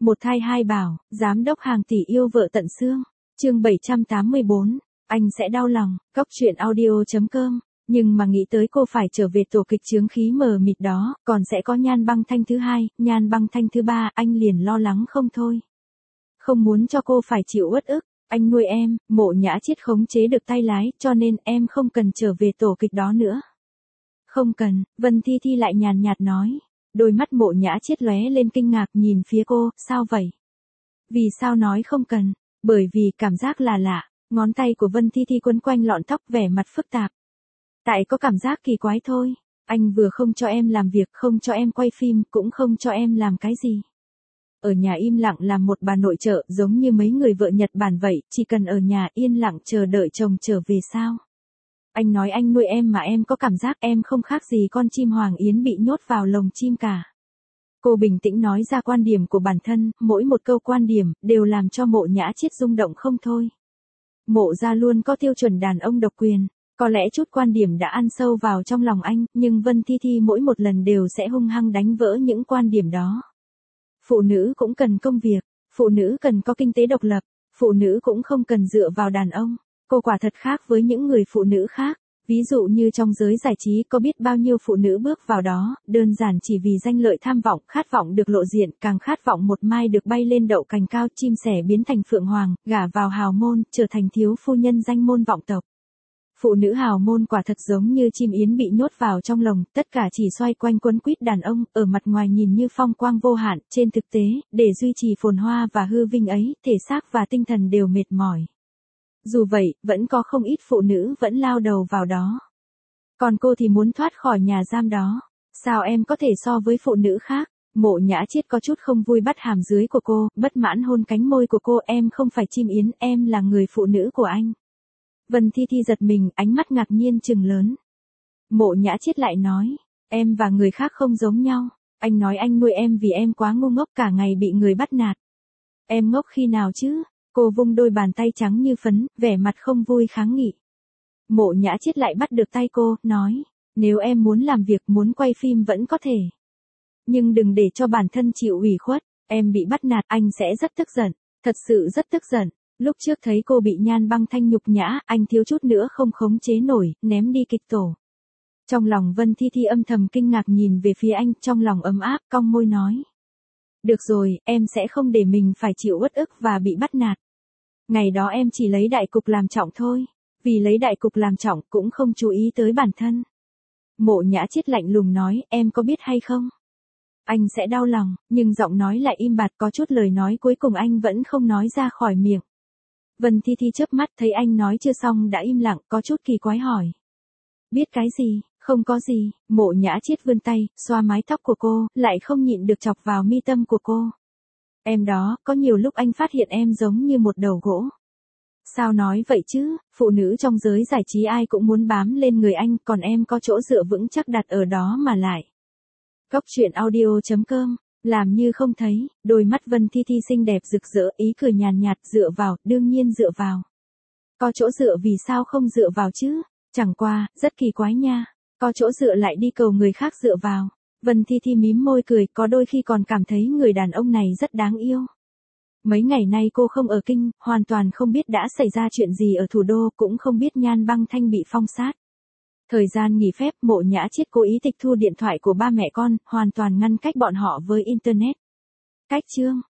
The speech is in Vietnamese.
Một thai hai bảo, giám đốc hàng tỷ yêu vợ tận xương. Chương 784, anh sẽ đau lòng. Cốc truyện audio.com. Nhưng mà nghĩ tới cô phải trở về tổ kịch chướng khí mờ mịt đó, còn sẽ có Nhan Băng Thanh thứ hai, Nhan Băng Thanh thứ ba, anh liền lo lắng không thôi. Không muốn cho cô phải chịu uất ức, anh nuôi em, Mộ Nhã Chiết khống chế được tay lái, cho nên em không cần trở về tổ kịch đó nữa. Không cần, Vân Thi Thi lại nhàn nhạt nói. Đôi mắt Mộ Nhã Chiết lóe lên kinh ngạc nhìn phía cô, sao vậy? Vì sao nói không cần? Bởi vì cảm giác là lạ, ngón tay của Vân Thi Thi quấn quanh lọn tóc vẻ mặt phức tạp. Tại có cảm giác kỳ quái thôi, anh vừa không cho em làm việc, không cho em quay phim, cũng không cho em làm cái gì. Ở nhà im lặng làm một bà nội trợ giống như mấy người vợ Nhật Bản vậy, chỉ cần ở nhà yên lặng chờ đợi chồng trở về sao? Anh nói anh nuôi em mà em có cảm giác em không khác gì con chim hoàng yến bị nhốt vào lồng chim cả. Cô bình tĩnh nói ra quan điểm của bản thân, mỗi một câu quan điểm đều làm cho Mộ Nhã Chiết rung động không thôi. Mộ gia luôn có tiêu chuẩn đàn ông độc quyền, có lẽ chút quan điểm đã ăn sâu vào trong lòng anh, nhưng Vân Thi Thi mỗi một lần đều sẽ hung hăng đánh vỡ những quan điểm đó. Phụ nữ cũng cần công việc, phụ nữ cần có kinh tế độc lập, phụ nữ cũng không cần dựa vào đàn ông. Cô quả thật khác với những người phụ nữ khác, ví dụ như trong giới giải trí có biết bao nhiêu phụ nữ bước vào đó, đơn giản chỉ vì danh lợi tham vọng, khát vọng được lộ diện, càng khát vọng một mai được bay lên đậu cành cao, chim sẻ biến thành phượng hoàng, gả vào hào môn, trở thành thiếu phu nhân danh môn vọng tộc. Phụ nữ hào môn quả thật giống như chim yến bị nhốt vào trong lồng, tất cả chỉ xoay quanh quấn quýt đàn ông, ở mặt ngoài nhìn như phong quang vô hạn, trên thực tế, để duy trì phồn hoa và hư vinh ấy, thể xác và tinh thần đều mệt mỏi. Dù vậy, vẫn có không ít phụ nữ vẫn lao đầu vào đó. Còn cô thì muốn thoát khỏi nhà giam đó. Sao em có thể so với phụ nữ khác? Mộ Nhã Chiết có chút không vui bắt hàm dưới của cô, bất mãn hôn cánh môi của cô, em không phải chim yến, em là người phụ nữ của anh. Vân Thi Thi giật mình, ánh mắt ngạc nhiên trừng lớn. Mộ Nhã Chiết lại nói, em và người khác không giống nhau, anh nói anh nuôi em vì em quá ngu ngốc cả ngày bị người bắt nạt. Em ngốc khi nào chứ? Cô vung đôi bàn tay trắng như phấn, vẻ mặt không vui kháng nghị. Mộ Nhã Chiết lại bắt được tay cô, nói, nếu em muốn làm việc, muốn quay phim vẫn có thể. Nhưng đừng để cho bản thân chịu ủy khuất, em bị bắt nạt, anh sẽ rất tức giận, thật sự rất tức giận. Lúc trước thấy cô bị Nhan Băng Thanh nhục nhã, anh thiếu chút nữa không khống chế nổi, ném đi kịch tổ. Trong lòng Vân Thi Thi âm thầm kinh ngạc nhìn về phía anh, trong lòng ấm áp, cong môi nói. Được rồi, em sẽ không để mình phải chịu uất ức và bị bắt nạt. Ngày đó em chỉ lấy đại cục làm trọng thôi, vì lấy đại cục làm trọng cũng không chú ý tới bản thân. Mộ Nhã Chiết lạnh lùng nói, em có biết hay không? Anh sẽ đau lòng, nhưng giọng nói lại im bặt, có chút lời nói cuối cùng anh vẫn không nói ra khỏi miệng. Vân Thi Thi chớp mắt thấy anh nói chưa xong đã im lặng, có chút kỳ quái hỏi. Biết cái gì? Không có gì. Mộ Nhã Chiết vươn tay, xoa mái tóc của cô, lại không nhịn được chọc vào mi tâm của cô. Em đó, có nhiều lúc anh phát hiện em giống như một đầu gỗ. Sao nói vậy chứ, phụ nữ trong giới giải trí ai cũng muốn bám lên người anh, còn em có chỗ dựa vững chắc đặt ở đó mà lại. Cốc truyện audio.com, làm như không thấy, đôi mắt Vân Thi Thi xinh đẹp rực rỡ, ý cười nhàn nhạt, dựa vào, đương nhiên dựa vào. Có chỗ dựa vì sao không dựa vào chứ, chẳng qua, rất kỳ quái nha, có chỗ dựa lại đi cầu người khác dựa vào. Vân Thi Thi mím môi cười, có đôi khi còn cảm thấy người đàn ông này rất đáng yêu. Mấy ngày nay cô không ở kinh, hoàn toàn không biết đã xảy ra chuyện gì ở thủ đô, cũng không biết Nhan Băng Thanh bị phong sát. Thời gian nghỉ phép, Mộ Nhã Chiết cố ý tịch thu điện thoại của ba mẹ con, hoàn toàn ngăn cách bọn họ với Internet. Cách chương